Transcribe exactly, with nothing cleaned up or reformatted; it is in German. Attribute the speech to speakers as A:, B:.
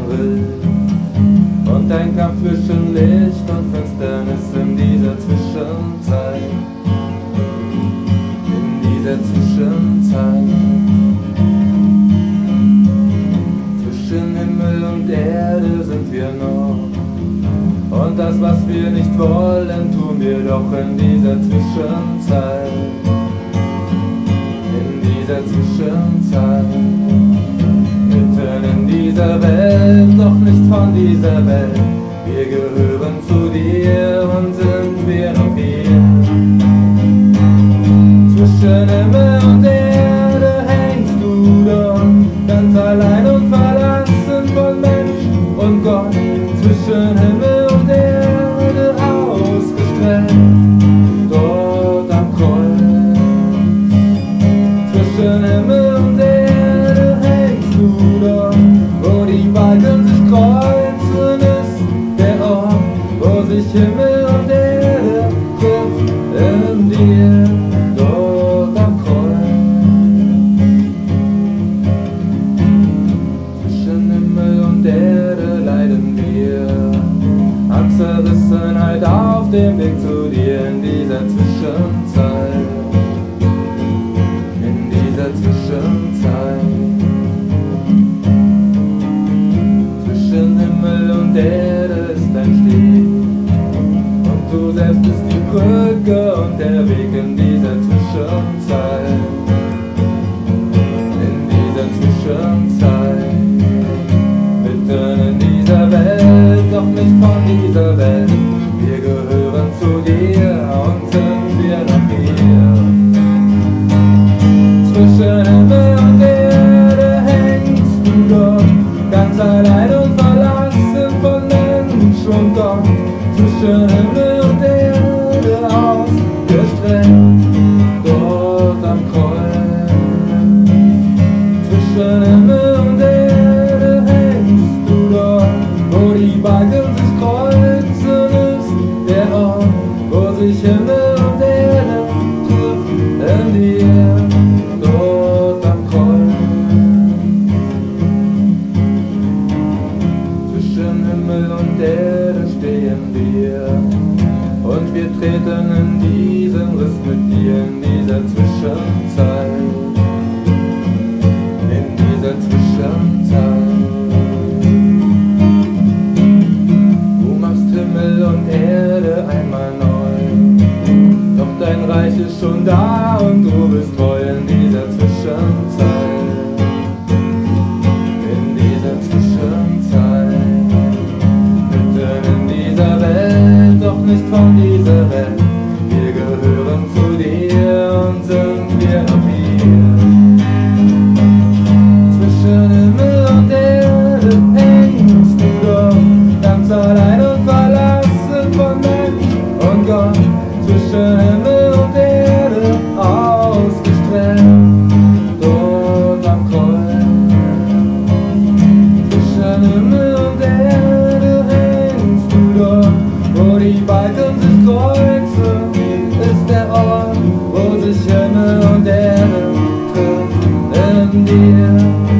A: April. Und ein Kampf zwischen Licht und Finsternis in dieser Zwischenzeit. In dieser Zwischenzeit. Zwischen Himmel und Erde sind wir noch. Und das, was wir nicht wollen, tun wir doch in dieser Zwischenzeit. In dieser Zwischenzeit. Mitten in dieser Welt, doch nicht von dieser Welt. Wir gehören zu dir und sind wir noch hier. Zwischen Himmel und Erde hängst du dort, ganz allein und verlassen von Mensch und Gott. Zwischen Himmel und Erde ausgestreckt, dort am Kreuz. Zwischen Himmel und Erde hängst du dort, wo die Balken sich kreuzen, ist der Ort, wo sich Himmel und Erde trifft in dir, dort am Kreuz. Zwischen Himmel und Erde leiden wir an Zerrissenheit auf dem Weg zu dir in dieser Zwischenzeit. In dieser Zwischenzeit. Zwischen Himmel und Erde ist ein Steg und du selbst bist die Brücke und der Weg in dieser Zwischenzeit. In dieser Zwischenzeit. Mitten in dieser Welt, doch nicht von dieser Welt. Wir gehören zu dir und sind wir noch hier. Zwischen Himmel und Erde hängst du dort, ganz allein und verlassen von Mensch und Gott. Zwischen Himmel und Erde ausgestreckt, dort am Kreuz. Zwischen Himmel und Erde hängst du dort, wo die Balken sich kreuzen, ist der Ort, wo sich Himmel und Erde trifft in dir, dort am Kreuz. Zwischen Himmel und Erde stehen wir und wir treten in diesen Riss mit dir in dieser Zwischenzeit. In dieser Zwischenzeit. Himmel und Erde einmal neu, doch dein Reich ist schon da und du bist treu in dieser Zwischenzeit. In dieser Zwischenzeit. Mitten in dieser Welt, doch nicht von dieser Welt. Wir gehören zu dir und sind wir noch hier. Zwischen Himmel und Erde hängst du dort, ganz allein und verlassen von Mensch und Gott. Zwischen Himmel und Erde ausgestreckt, dort am Kreuz. Zwischen Himmel und Erde hängst du dort, wo die Balken sich kreuzen, ist der Ort, wo sich Himmel und Erde trifft in dir.